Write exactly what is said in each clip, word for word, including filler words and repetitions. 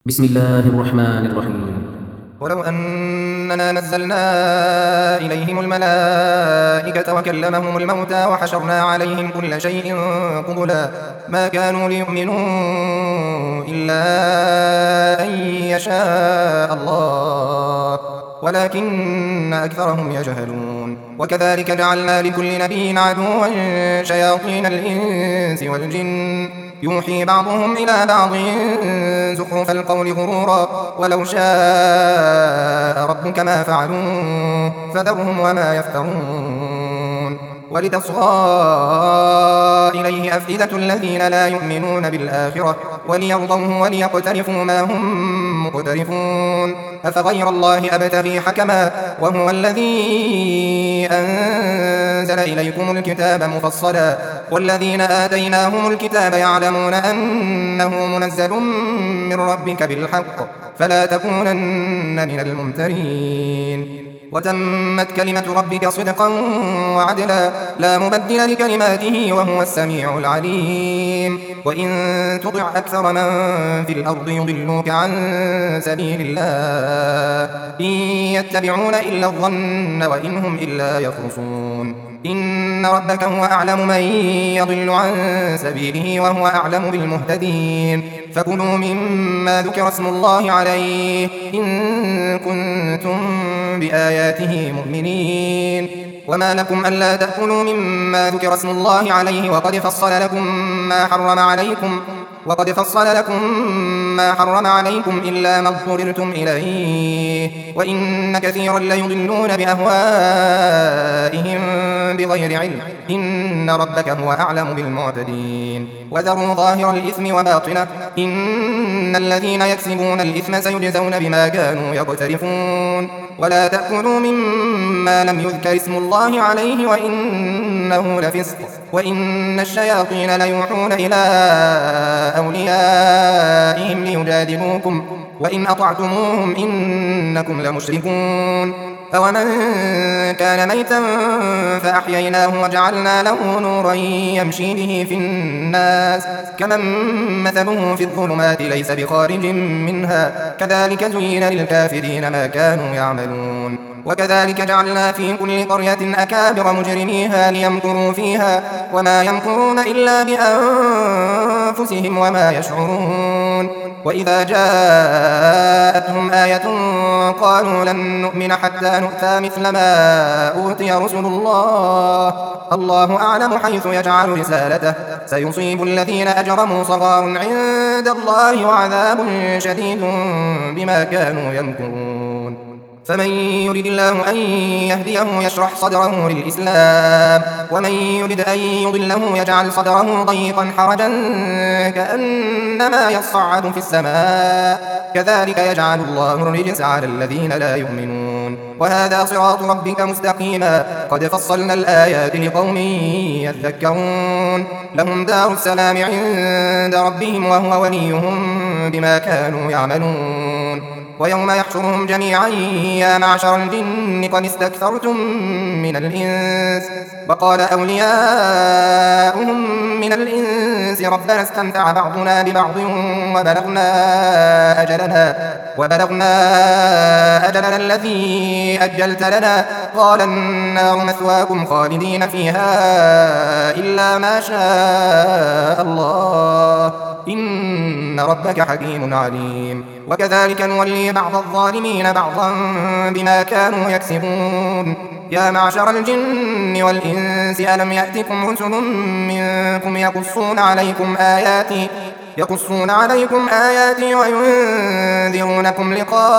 بسم الله الرحمن الرحيم. ولو أننا نزلنا إليهم الملائكة وكلمهم الموتى وحشرنا عليهم كل شيء قبلا ما كانوا ليؤمنوا إلا أن يشاء الله ولكن أكثرهم يجهلون. وكذلك جعلنا لكل نبي عدوا شياطين الإنس والجن يوحي بعضهم إلى بعض زخرف القول غرورا ولو شاء ربك ما فعلوه فذرهم وما يفترون. ولتصغى إليه أفئدة الذين لا يؤمنون بالآخرة وليرضوه وليقترفوا ما هم مقترفون. أفغير الله أبتغي حكما وهو الذي أنزل إليكم الكتاب مفصلا والذين آتيناهم الكتاب يعلمون أنه منزل من ربك بالحق فلا تكونن من الممترين. وتمت كلمة ربك صدقا وعدلا لا مبدل لكلماته وهو السميع العليم. وإن تطع أكثر من في الأرض يضلوك عن سبيل الله إن يتبعون إلا الظن وإن هم إلا يخرصون. إن ربك هو أعلم من يضل عن سبيله وهو أعلم بالمهتدين. فكلوا مما ذكر اسم الله عليه إن كنتم بآياته مؤمنين. وما لكم ألا تأكلوا مما ذكر اسم الله عليه وقد فصل لكم ما حرم عليكم وقد فصل لكم ما حرم عليكم إلا ما اضطررتم إليه وإن كثيرا ليضلون بأهوائهم بغير علم إن ربك هو أعلم بالمعتدين. وذروا ظاهر الإثم وباطنه إن الذين يكسبون الإثم سيجزون بما كانوا يقترفون. ولا تأكلوا مما لم يذكر اسم الله عليه وإنه لفسق وإن الشياطين ليوحون إلى أوليائهم ليجادلوكم وإن أطعتموهم إنكم لمشركون. أومن كان ميتا فأحييناه وجعلنا له نورا يمشي به في الناس كمن مثله في الظلمات ليس بخارج منها كذلك زين للكافرين ما كانوا يعملون. وكذلك جعلنا في كل قرية أكابر مجرميها ليمكروا فيها وما يمكرون إلا بأنفسهم وما يشعرون. وإذا جاءتهم آية قالوا لن نؤمن حتى نؤتى مثل ما أوتي رسل الله الله أعلم حيث يجعل رسالته سيصيب الذين أجرموا صغار عند الله وعذاب شديد بما كانوا يمكرون. فمن يرد الله أن يهديه يشرح صدره للإسلام ومن يرد أن يضله يجعل صدره ضيقا حرجا كأنما يصعد في السماء كذلك يجعل الله الرجس على الذين لا يؤمنون. وهذا صراط ربك مستقيما قد فصلنا الآيات لقوم يذكرون. لهم دار السلام عند ربهم وهو وليهم بما كانوا يعملون. ويوم يحشرهم جميعا يا معشر الجن قد استكثرتم من الإنس وقال أولياؤهم من الإنس ربنا استمتع بعضنا ببعض وبلغنا أجلنا, وبلغنا أجلنا الذي أجلت لنا قال النار مثواكم خالدين فيها إلا ما شاء الله إن ربك حكيم عليم. وكذلك نولي بعض الظالمين بعضا بما كانوا يكسبون. يا معشر الجن والإنس ألم يأتكم رسل منكم يقصون عليكم آياتي يقصون عليكم آياتي وينذرونكم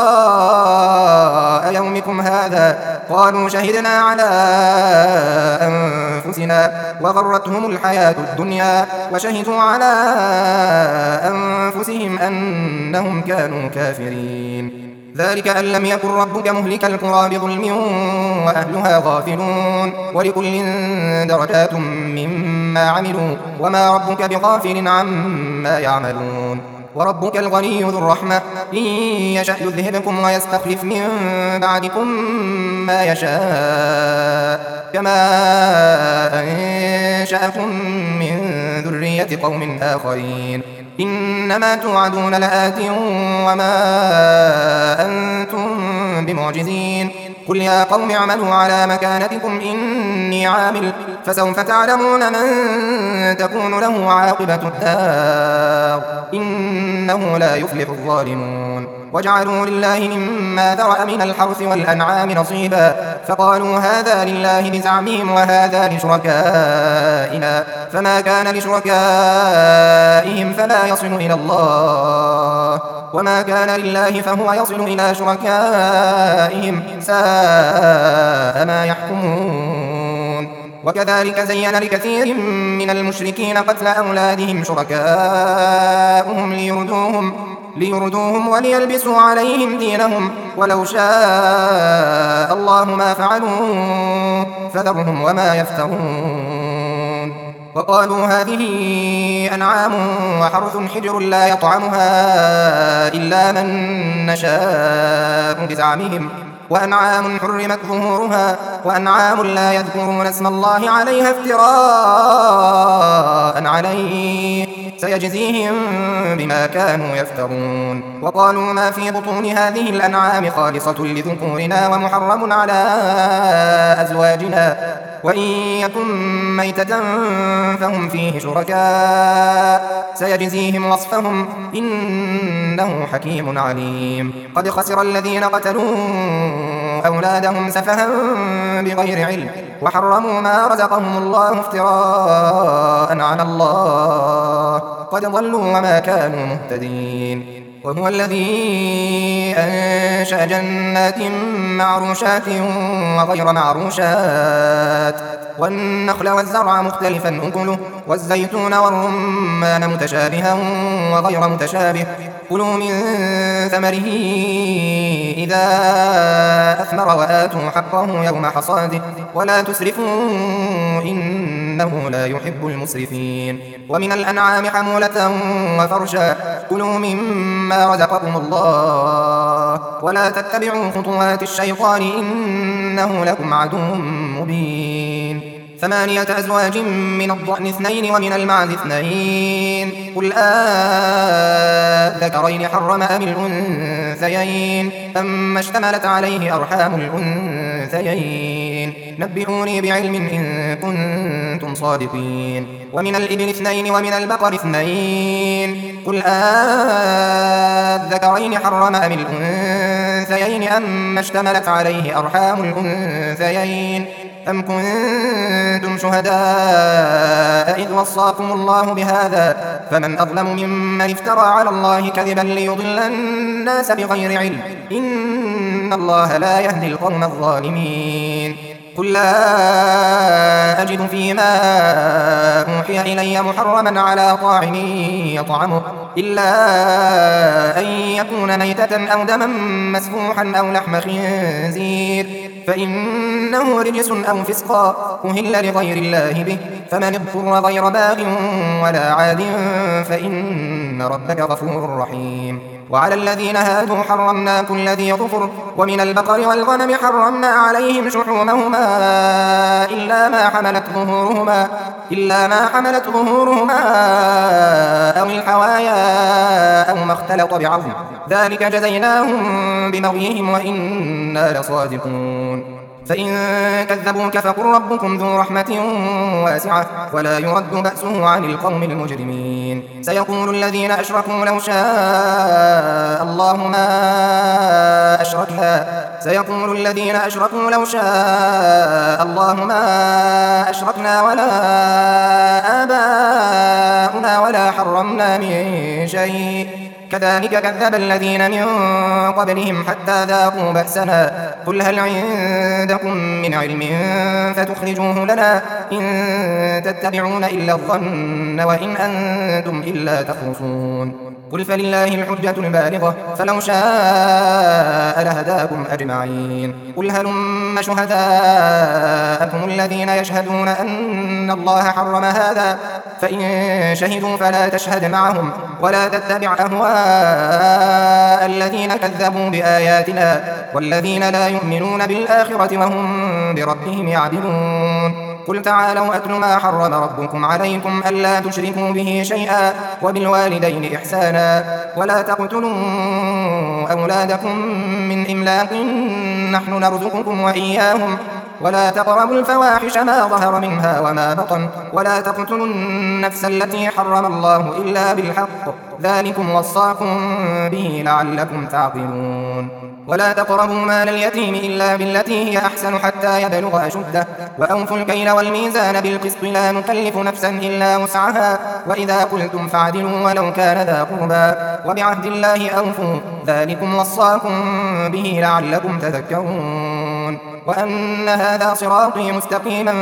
لقاء يومكم هذا قالوا شهدنا على أنفسنا وغرتهم الحياة الدنيا وشهدوا على أنفسهم أنهم كانوا كافرين. ذلك أن لم يكن ربك مهلك القرى بظلم وأهلها غافلون ولكل درجات مما عملوا وما ربك بغافل عما يعملون. وربك الغني ذو الرحمة إن يشأ يذهبكم ويستخلف من بعدكم ما يشاء كما أنشأكم من ذرية قوم آخرين إنما توعدون لآت وما أنتم بمعجزين قل يا قوم اعملوا على مكانتكم إني عامل فسوف تعلمون من تكون له عاقبة الدار إنه لا يفلح الظالمون وجعلوا لله مما ذرأ من الحرث والأنعام نصيبا فقالوا هذا لله بزعمهم وهذا لشركائنا فما كان لشركائهم فلا يصل إلى الله وما كان لله فهو يصل إلى شركائهم ساء ما يحكمون وكذلك زين لكثير من المشركين قتل أولادهم شركاؤهم ليردوهم ليردوهم وليلبسوا عليهم دينهم ولو شاء الله ما فعلوا فذرهم وما يفترون وقالوا هذه أنعام وحرث حجر لا يطعمها إلا من نشاء بزعمهم وأنعام حرمت ظهورها وأنعام لا يذكرون اسم الله عليها افتراء عليه سيجزيهم بما كانوا يفترون وقالوا ما في بطون هذه الأنعام خالصة لذكورنا ومحرم على أزواجنا وإن يكن ميتة فهم فيه شركاء سيجزيهم وصفهم إنه حكيم عليم قد خسر الذين قتلوا أولادهم سفها بغير علم وحرموا ما رزقهم الله افتراء على الله قد ضلوا وما كانوا مهتدين وهو الذي أنشأ جنات معروشات وغير معروشات والنخل والزرع مختلفا أكله والزيتون والرمان متشابها وغير متشابه كلوا من ثمره إذا أثمر وآتوا حقه يوم حصاده ولا تسرفوا إنه لا يحب المسرفين ومن الأنعام حمولة وفرشا كلوا مما رزقكم الله ولا تتبعوا خطوات الشيطان إنه لكم عدو مبين ثمانية أزواج من الضأن اثنين ومن المعز اثنين قل آذكرين حرم أم الأنثيين أما اشتملت عليه أرحام الأنثيين نبئوني بعلم إن كنتم صادقين ومن الإبل اثنين ومن البقر اثنين قل آذكرين حرم أم الأنثيين أما اشتملت عليه أرحام الأنثيين أم كنتم شهداء إذ وصاكم الله بهذا فمن أظلم ممن افترى على الله كذبا ليضل الناس بغير علم إن الله لا يهدي القوم الظالمين قل لا أجد فيما أوحي إلي محرما على طاعم يطعمه إلا أن يكون ميتة أو دما مسفوحا أو لحم خنزير فإنه رجس أو فسقا أهل لغير الله به فمن اضطر غير باغ ولا عاد فإن ربك غفور رحيم وعلى الذين هادوا حرمنا كل ذي ظفر ومن البقر والغنم حرمنا عليهم شحومهما إلا ما حملت ظهورهما إلا ما حملت ظهورهما أو الحوايا أو ما اختلط بعظم ذلك جزيناهم ببغيهم وإنا لصادقون فإن كذبوك فقل ربكم ذو رحمة واسعة ولا يرد بأسه عن القوم المجرمين سيقول الذين أشركوا لو شاء الله ما أشركنا سيقول الذين أشركوا لو شاء الله ما أشركنا ولا آباؤنا ولا حرمنا من شيء كذلك كذب الذين من قبلهم حتى ذاقوا بأسنا قل هل عندكم من علم فتخرجوه لنا إن تتبعون إلا الظن وإن أنتم إلا تخرصون قل فلله الحجة البالغة فلو شاء لهداكم أجمعين قل هلم شهداءكم الذين يشهدون أن الله حرم هذا فإن شهدوا فلا تشهد معهم ولا تتبع أهواء الذين كذبوا بآياتنا والذين لا يؤمنون بالآخرة وهم بربهم يعدلون قل تعالوا أتل ما حرم ربكم عليكم ألا تشركوا به شيئا وبالوالدين إحسانا ولا تقتلوا أولادكم من إملاق نحن نرزقكم وإياهم ولا تقربوا الفواحش ما ظهر منها وما بطن ولا تقتلوا النفس التي حرم الله إلا بالحق ذلكم وصاكم به لعلكم تعقلون ولا تقربوا مال اليتيم إلا بالتي هي أحسن حتى يبلغ أشده وأوفوا الكيل والميزان بالقسط لا نكلف نفسا إلا وسعها وإذا قلتم فاعدلوا ولو كان ذا قربى وبعهد الله أوفوا ذلكم وصاكم به لعلكم تذكرون وأن هذا صراطي مستقيما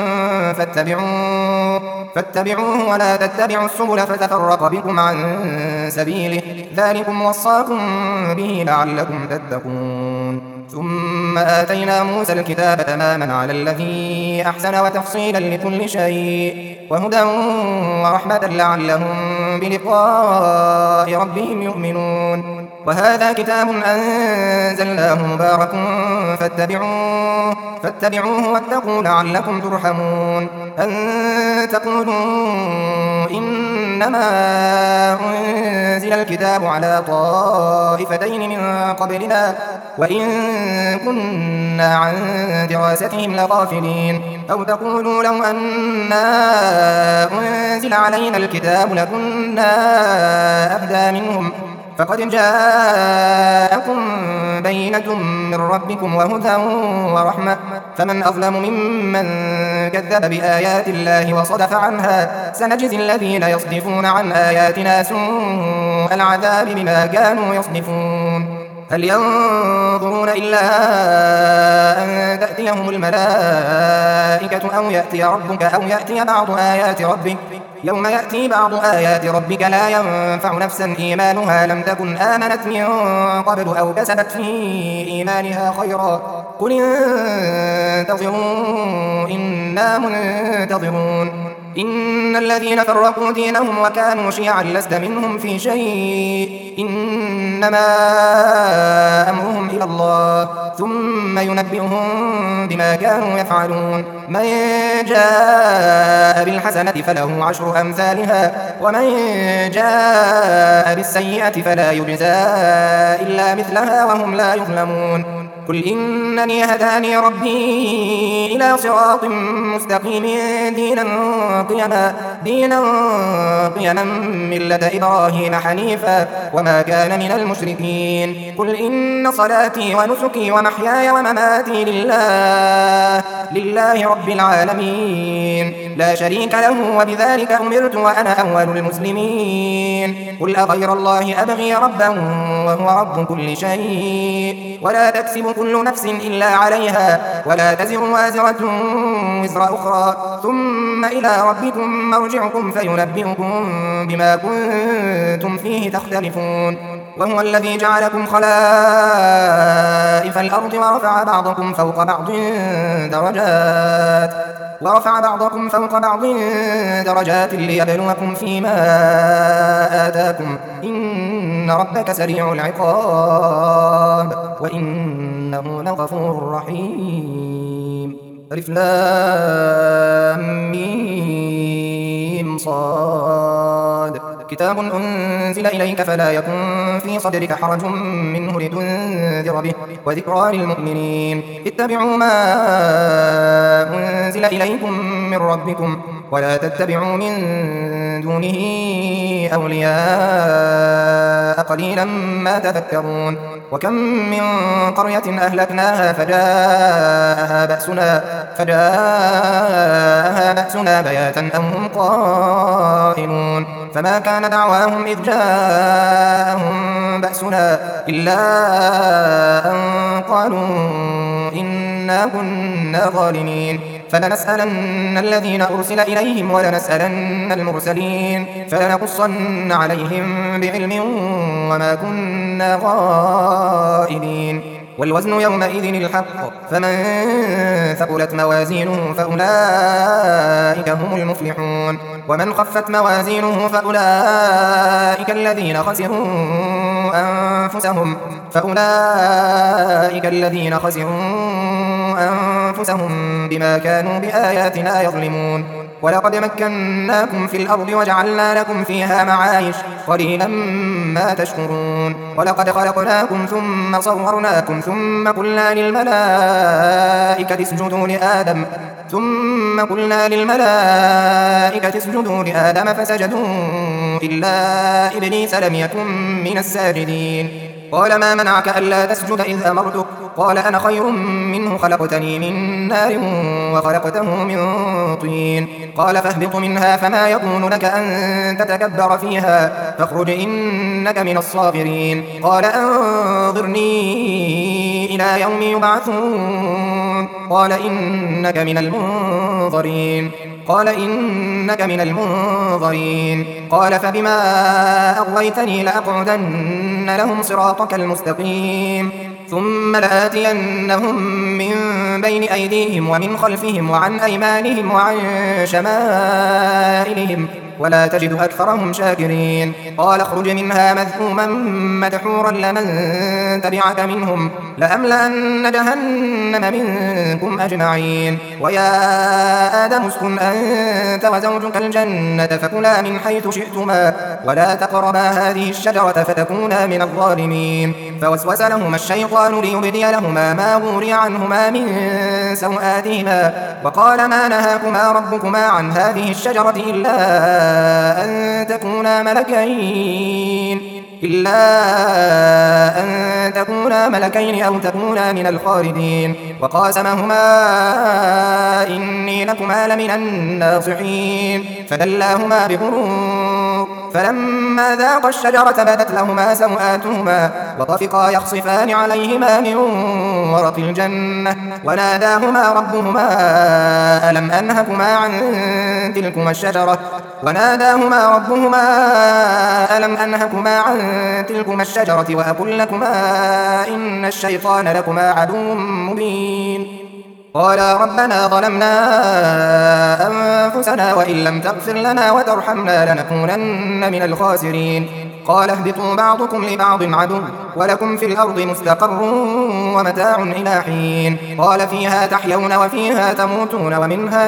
فاتبعوه فاتبعوه ولا تتبعوا السبل فتفرق بكم عن سبيله ذلكم وصاكم به لعلكم تتقون ثم آتينا موسى الكتاب تماما على الذي أحسن وتفصيلا لكل شيء وهدى ورحمة لعلهم بلقاء ربهم يؤمنون وهذا كتاب أنزلناه مبارك فاتبعوه فاتبعوه واتقوا لعلكم ترحمون أن تقولوا إنما أنزل الكتاب على طائفتين من قبلنا وإن كنا عن دراستهم لغافلين أو تقولوا لو أنا أنزل علينا الكتاب لكنا أهدى منهم فقد جاءكم بينة من ربكم وهدى ورحمة فمن أظلم ممن كذب بآيات الله وصدف عنها سنجزي الذين يصدفون عن آياتنا سوء العذاب بما كانوا يصدفون هل ينظرون إلا أن تأتيهم الملائكة أو يأتي ربك أو يأتي بعض آيات ربك يوم يأتي بعض آيات ربك لا ينفع نفسا إيمانها لم تكن آمنت من قبل أو كسبت في إيمانها خيرا قل انتظروا إنا منتظرون إن الذين فرقوا دينهم وكانوا شيعا لست منهم في شيء إنما أمرهم إلى الله ثم ينبئهم بما كانوا يفعلون من جاء بالحسنة فله عشر أمثالها ومن جاء بالسيئة فلا يجزى إلا مثلها وهم لا يظلمون قل إنني هداني ربي إلى صراط مستقيم دينا قيما دينا قيما ملة إبراهيم حنيفا وما كان من المشركين قل إن صلاتي ونسكي ومحياي ومماتي لله لله رب العالمين لا شريك له وبذلك أمرت وأنا أول المسلمين قل أغير الله أبغي ربا وهو رب كل شيء ولا تكسب كل نفس إلا عليها ولا تزر وازرة وزر أخرى ثم إلى ربكم مرجعكم فينبئكم بما كنتم فيه تختلفون وهو الذي جعلكم خلائف الأرض ورفع بعضكم فوق بعض درجات ورفع بعضكم فوق بعض درجات ليبلوكم فيما آتاكم إن ربك سريع العقاب وإنه لغفور رحيم ألف لام ميم صاد كتاب أنزل إليك فلا يكن في صدرك حرج منه لتنذر به وذكرى للمؤمنين اتبعوا ما أنزل إليكم من ربكم ولا تتبعوا من دونه أولياء قليلا ما تذكرون وكم من قرية أهلكناها فجاءها بأسنا فجاءها بأسنا بياتا أو هم قائلون فما كان دعواهم إذ جاءهم بأسنا إلا أن قالوا إنا كنا ظالمين فلنسألن الذين أرسل إليهم ولنسألن المرسلين فلنقصن عليهم بعلم وما كنا غائبين والوزن يومئذ الحق فمن ثقلت موازينه فأولئك هم المفلحون ومن خفت موازينه فأولئك الذين خسروا أنفسهم فأولئك الذين خسروا أنفسهم بما كانوا بآياتنا يظلمون. ولقد مكناكم في الأرض وجعلنا لكم فيها معايش قليلا ما تشكرون. ولقد خلقناكم ثم صورناكم ثم قلنا للملائكة اسجدوا لآدم ثم قلنا للملائكة اسجدوا لآدم فسجدوا إلا إبليس لم يكن من الساجدين. قال ما منعك ألا تسجد إذ أمرتك؟ قال أنا خير منه خلقتني من نار وخلقته من طين. قال فاهبط منها فما يكون لك أن تتكبر فيها فاخرج إنك من الصاغرين. قال أنظرني إلى يوم يبعثون. قال إنك من المنظرين. قال إنك من المنظرين. قال فبما أغويتني لأقعدن لهم صراطك المستقيم ثم لآتينهم من بين أيديهم ومن خلفهم وعن أيمانهم وعن شمائلهم ولا تجد أكثرهم شاكرين. قال اخرج منها مذءوما مدحورا لمن تبعك منهم لأملأن جهنم منكم أجمعين. ويا آدم اسكن أنت وزوجك الجنة فكلا من حيث شئتما ولا تقربا هذه الشجرة فتكونا من الظالمين. فوسوس لهما الشيطان ليبدي لهما ما وري عنهما من سوآتهما وقال ما نهاكما ربكما عن هذه الشجرة إلا أن تكونا ملكين إلا أن تكونا ملكين أو تكونا من الخالدين. وقاسمهما إني لكما لمن الناصحين فدلاهما بغرور فلما ذاقا الشجرة بدت لهما سوآتهما وطفقا يخصفان عليهما من ورق الجنة وناداهما ربهما ألم أنهكما عن تلكما الشجرة وناداهما ربهما ألم أنهكما عن تلكما الشجرة وأقل لكما إن الشيطان لكما عدو مبين. قالا ربنا ظلمنا أنفسنا وإن لم تغفر لنا وترحمنا لنكونن من الخاسرين. قال اهبطوا بعضكم لبعض عدو ولكم في الأرض مستقر ومتاع إلى حين. قال فيها تحيون وفيها تموتون ومنها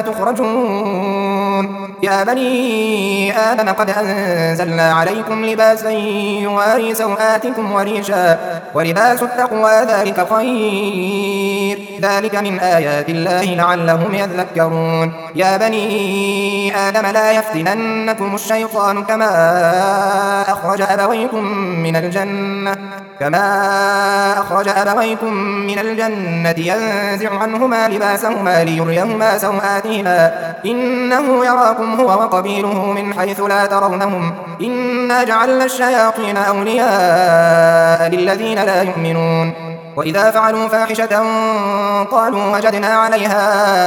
تخرجون. يا بني آدم قد أنزلنا عليكم لباسا يواري سوآتكم وريشا ولباس التقوى ذلك خير ذلك من آيات الله لعلهم يذكرون. يا بني آدم لا يفتننكم الشيطان كما أخرج أبويكم من الجنة كما أخرج أبويكم من الجنة ينزع عنهما لباسهما ليريهما سوآتهما إنه يراكم هو وقبيله من حيث لا ترونهم إنا جعلنا الشياطين أولياء للذين لا يؤمنون. وإذا فعلوا فاحشة قالوا وجدنا عليها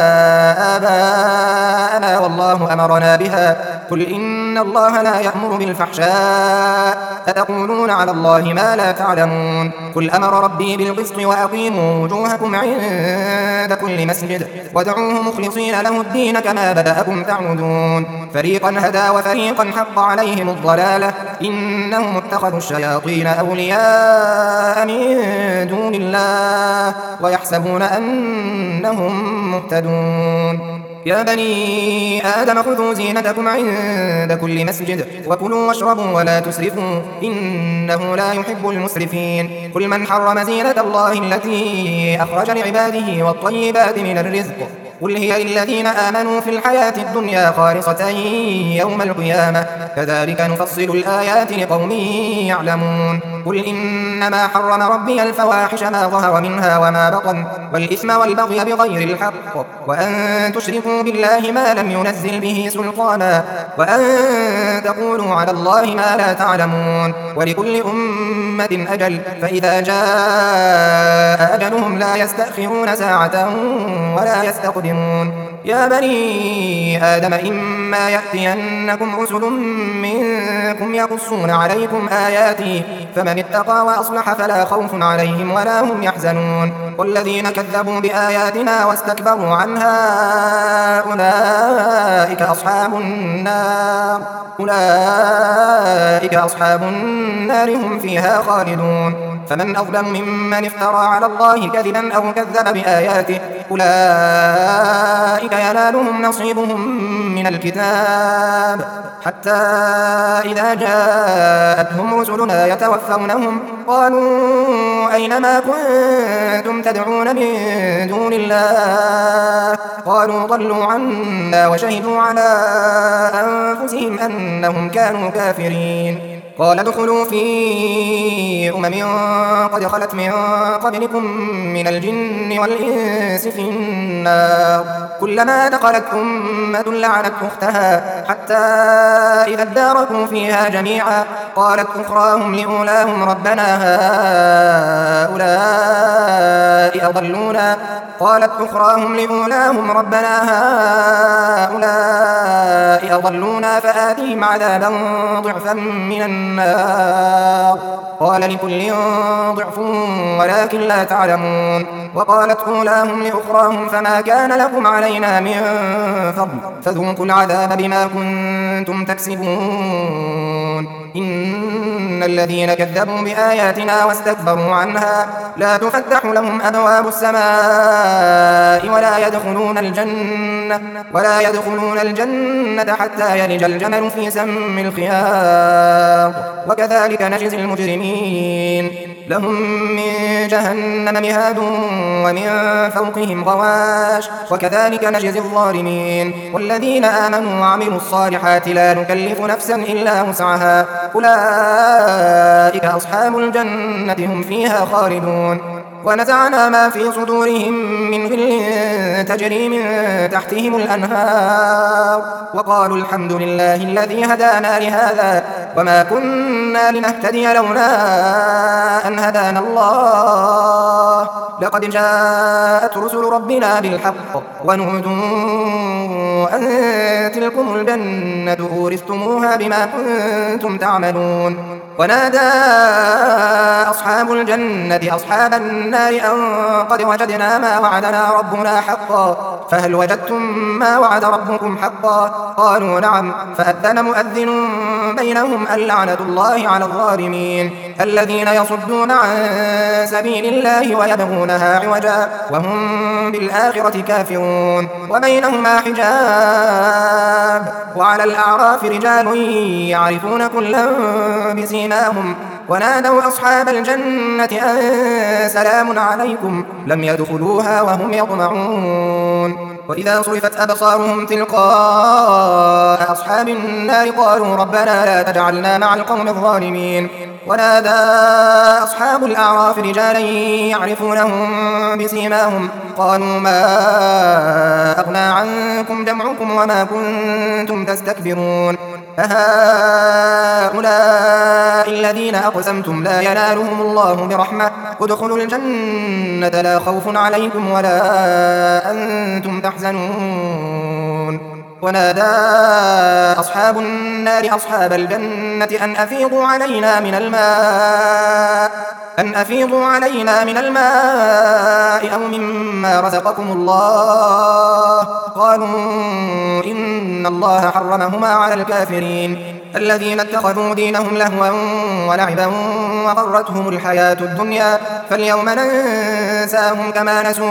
آباءنا والله أمرنا بها قل إن الله لا يأمر بالفحشاء أتقولون على الله ما لا تعلمون. قل أمر ربي بالقسط وأقيموا وجوهكم عند كل مسجد وادعوه مخلصين له الدين كما بدأكم تعودون. فريقا هدى وفريقا حق عليهم الضلالة إنهم اتخذوا الشياطين أولياء من دون الله ويحسبون أنهم مهتدون. يا بني آدم خذوا زينتكم عند كل مسجد وكلوا واشربوا ولا تسرفوا إنه لا يحب المسرفين. قل من حرم زينة الله التي أخرج لعباده والطيبات من الرزق قل هي للذين آمنوا في الحياة الدنيا خالصة يوم القيامة كذلك نفصل الآيات لقوم يعلمون. قل إنما حرم ربي الفواحش ما ظهر منها وما بطن والإثم والبغي بغير الحق وأن تشركوا بالله ما لم ينزل به سلطانا وأن تقولوا على الله ما لا تعلمون. ولكل أمة أجل فإذا جاء أجلهم لا يستأخرون ساعة ولا يستقدمون. يا بني آدم إما يأتينكم رسل منكم يقصون عليكم آياتي فمن اتقى وأصلح فلا خوف عليهم ولا هم يحزنون. والذين كذبوا بآياتنا واستكبروا عنها أولئك أصحاب النار أولئك أصحاب النار هم فيها خالدون. فمن أظلم ممن افترى على الله كذبا أو كذب بآياته أولئك ينالهم نصيبهم من الكتاب حتى إذا جاءتهم رسلنا يتوفونهم قالوا أين ما كنتم تدعون من دون الله قالوا ضلوا عنا وشهدوا على أنفسهم أنهم كانوا كافرين قال ادخلوا في أمم قد خلت من قبلكم من الجن والإنس في النار كلما دخلت أمة لعنت أختها حتى إذا اداركوا فيها جميعا قالت أخراهم لأولاهم ربنا هؤلاء أضلونا قالت أخراهم لأولاهم ربنا هؤلاء أضلونا فآتهم عذابا ضعفا من النار قال لكل ضعف ولكن لا تعلمون وقالت أولاهم لأخراهم فما كان لكم علينا من فضل فذوقوا العذاب بما كنتم تكسبون إن الذين كذبوا بآياتنا واستكبروا عنها لا تفتح لهم أبواب السماء ولا يدخلون الجنة ولا يدخلون الجنة حتى يلج الجمل في سم الخياط وكذلك نجزي المجرمين لهم من جهنم مهاد ومن فوقهم غواش وكذلك نجزي الظالمين والذين آمنوا وعملوا الصالحات لا نكلف نفسا إلا وسعها أولئك أصحاب الجنة هم فيها خالدون ونزعنا ما في صدورهم من غل تجري من تحتهم الأنهار وقالوا الحمد لله الذي هدانا لهذا وما كنا لنهتدي لولا أن هدانا الله لقد جاءت رسل ربنا بالحق ونودوا أن تلكم الجنة أورثتموها بما كنتم تعملون ونادى أصحاب الجنة أصحاب النار أن قد وجدنا ما وعدنا ربنا حقا فهل وجدتم ما وعد ربكم حقا قالوا نعم فأذن مؤذن بينهم اللعنة الله على الظالمين الذين يصدون عن سبيل الله ويبغونها عوجا وهم بالآخرة كافرون وبينهما حجاب وعلى الأعراف رجال يعرفون كلا بسيماهم ونادوا أصحاب الجنة أن سلام عليكم لم يدخلوها وهم يطمعون وإذا صرفت أبصارهم تلقاء أصحاب النار قالوا ربنا لا تجعلنا مع القوم الظالمين ونادى أصحاب الأعراف رجالا يعرفونهم بسيماهم قالوا ما أغنى عنكم جمعكم وما كنتم تستكبرون فهؤلاء الذين أقسمتم لا ينالهم الله برحمة ادخلوا الجنة لا خوف عليكم ولا أنتم تحزنون ونادى أصحاب النار أصحاب الجنة أن أفيضوا علينا من الماء أن أفيضوا علينا من الماء أو مما رزقكم الله قالوا إن الله حرمهما على الكافرين الذين اتخذوا دينهم لهوا ولعبا وغرتهم الحياة الدنيا فاليوم ننساهم كما نسوا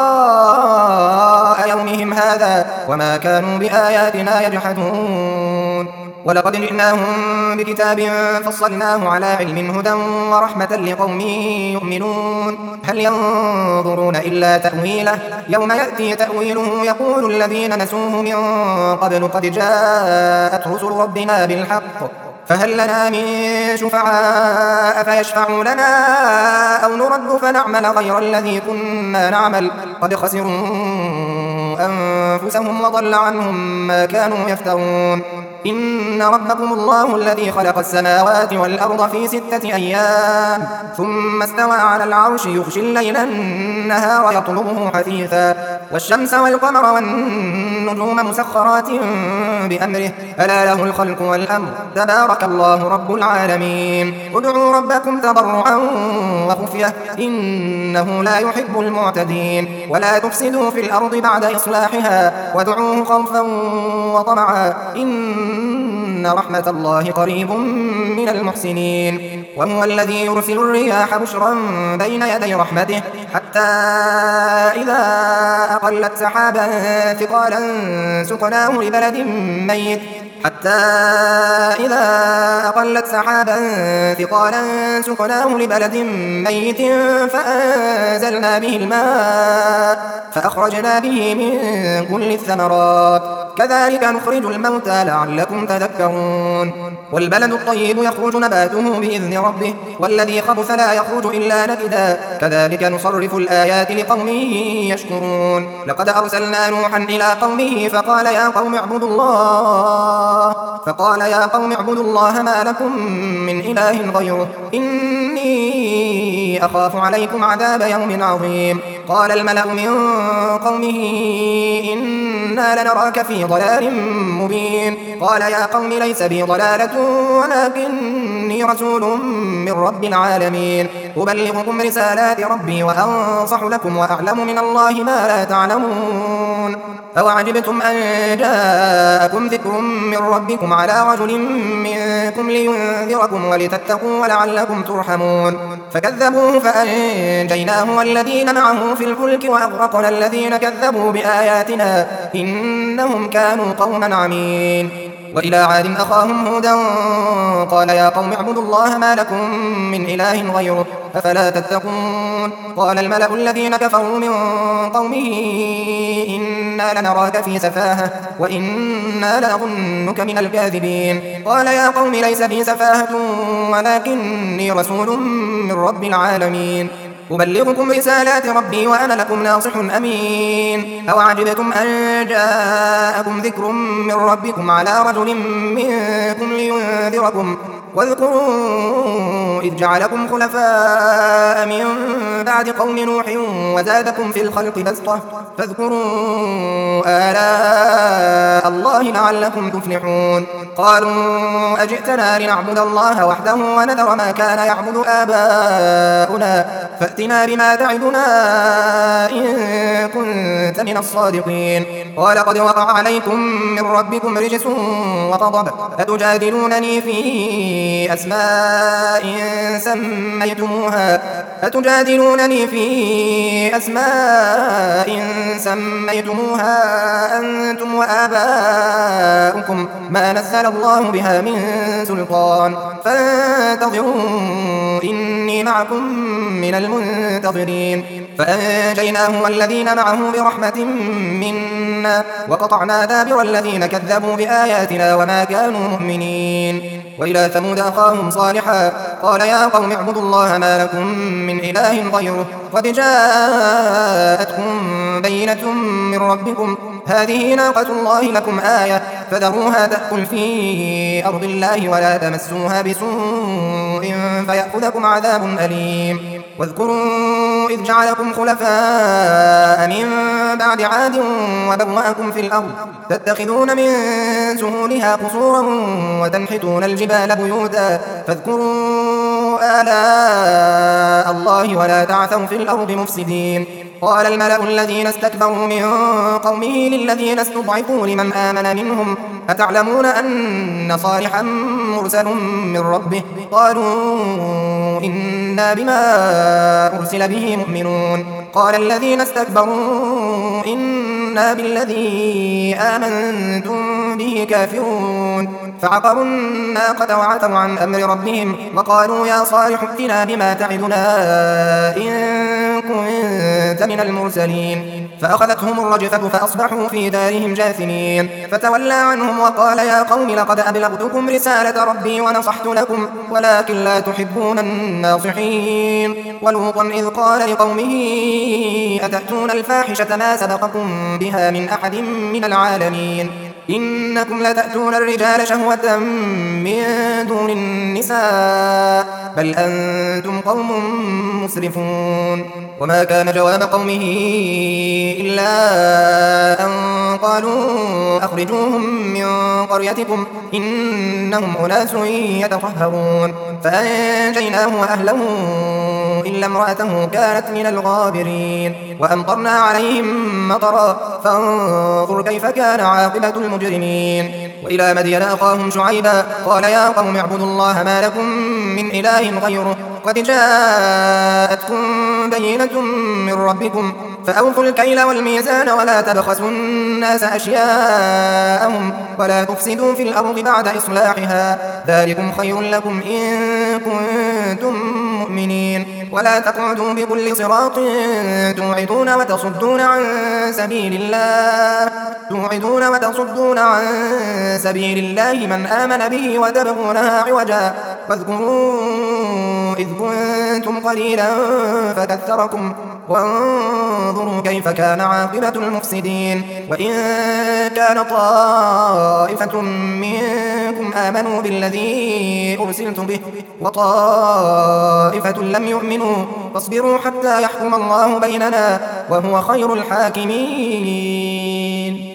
لقاء يومهم هذا وما كانوا بآياتنا يجحدون ولقد جئناهم بكتاب فصلناه على علم هدى ورحمة لقوم يؤمنون هل ينظرون إلا تأويله يوم يأتي تأويله يقول الذين نسوه من قبل قد جاءت رسل ربنا بالحق فهل لنا من شفعاء فيشفعوا لنا أو نرد فنعمل غير الذي كنا نعمل قد خسروا أنفسهم وضل عنهم ما كانوا يفترون إن ربكم الله الذي خلق السماوات والأرض في ستة أيام ثم استوى على العرش يغشي الليل النهار يطلبه حثيثا والشمس والقمر والنجوم مسخرات بأمره ألا له الخلق والأمر تبارك الله رب العالمين ادعوا ربكم تضرعا وخفية إنه لا يحب المعتدين ولا تفسدوا في الأرض بعد إصلاحها وادعوه خوفا وطمعا إن رحمة الله قريب من المحسنين وهو الذي يرسل الرياح بشرا بين يدي رحمته حتى إذا أقلت سحابا ثقالا سقناه لبلد ميت حتى إذا أقلت سحابا ثقالا سقناه لبلد ميت فأنزلنا به الماء فأخرجنا به من كل الثمرات كذلك نخرج الموتى لعلكم تذكرون والبلد الطيب يخرج نباته بإذن ربه والذي خبث لا يخرج إلا نكدا كذلك نصرف الآيات لقوم يشكرون لقد أرسلنا نوحا إلى قومه فقال يا قوم اعبدوا الله فقال يا قوم اعبدوا الله ما لكم من إله غيره إني أخاف عليكم عذاب يوم عظيم قال الملأ من قومه إنا لنراك في ضلال مبين قال يا قوم ليس بي ضلالة ولكني رسول من رب العالمين أبلغكم رسالات ربي وأنصح لكم وأعلم من الله ما لا تعلمون أوعجبتم أن جاءكم ذكر من ربكم على رجل منكم لينذركم ولتتقوا ولعلكم ترحمون فكذبوه فأنجيناه والذين معه في الفلك وأغرقنا الذين كذبوا بآياتنا إنهم كانوا قوما عمين وإلى عاد أخاهم هودا قال يا قوم اعبدوا الله ما لكم من إله غيره أفلا تتقون قال الملأ الذين كفروا من قومه إنا لنراك في سفاهة وإنا لنظنك من الكاذبين قال يا قوم ليس بي سفاهة ولكني رسول من رب العالمين أبلغكم رسالات ربي وأنا لكم ناصح أمين أوعجبتم أن جاءكم ذكر من ربكم على رجل منكم لينذركم واذكروا إذ جعلكم خلفاء من بعد قوم نوح وزادكم في الخلق بسطة فاذكروا آلاء الله لعلكم تفلحون قالوا أجئتنا لنعبد الله وحده ونذر ما كان يعبد آباؤنا فأتنا بما تعدنا إن كنت من الصادقين قال قد وقع عليكم من ربكم رجس وغضب أتجادلونني في أسماء سميتموها أتجادلونني في أسماء سميتموها أنتم وآباؤكم ما نزل الله بها من سلطان فانتظروا إني معكم من المنتظرين فأنجيناه والذين معه برحمة منا وقطعنا دابر الذين كذبوا بآياتنا وما كانوا مؤمنين وإلى ثمود أخاهم صالحا قال يا قوم اعبدوا الله ما لكم من إله غيره قد جاءتكم بينة من ربكم هذه ناقة الله لكم آية فذروها تأكل في أرض الله ولا تمسوها بسوء فيأخذكم عذاب أليم واذكروا إذ جعلكم خلفاء من بعد عاد وبوأكم في الأرض تتخذون من سهولها قصورا وتنحتون الجبال بيوتا فاذكروا آلاء الله ولا تعثوا في الأرض مفسدين قال الملأ الذين استكبروا من قومه للذين استضعفوا لمن آمن منهم أتعلمون أن صالحا مرسل من ربه قالوا إنا بما أرسل به مؤمنون قال الذين استكبروا إنا بالذي آمنتم به كافرون فعقروا الناقة وعتوا عن أمر ربهم وقالوا يا صالح ائتنا بما تعدنا إن كنت من المرسلين فأخذتهم الرجفة فأصبحوا في دارهم جاثمين فتولى عنهم وقال يا قوم لقد أبلغتكم رسالة ربي ونصحت لكم ولكن لا تحبون الناصحين ولوطا إذ قال لقومه أتأتون الفاحشة ما سبقكم بها من أحد من العالمين إنكم لتأتون الرجال شهوة من دون النساء بل أنتم قوم مسرفون وما كان جواب قومه إلا أن قالوا أخرجوهم من قريتكم إنهم أناس يتطهرون فأنجيناه وأهله إلا امرأته كانت من الغابرين وأمطرنا عليهم مطرا فانظر كيف كان عاقبة المجرمين. وإلى مدين أخاهم شعيبا قال يا قوم اعبدوا الله ما لكم من إله غيره قد جاءتكم بينة من ربكم فأوفوا الكيل والميزان ولا تبخسوا الناس أشياءهم ولا تفسدوا في الأرض بعد إصلاحها ذلكم خير لكم إن كنتم مؤمنين. ولا تقعدوا بكل صراط توعدون وتصدون عن سبيل الله توعدون وتصدون عن سبيل الله من آمن به وتبغونها عوجا واذكروا إذ كنتم قليلا فكثركم وانظروا كيف كان عاقبة المفسدين. وإن كان طائفة منكم آمنوا بالذي أرسلت به وطائفة لم يؤمنوا فاصبروا حتى يحكم الله بيننا وهو خير الحاكمين.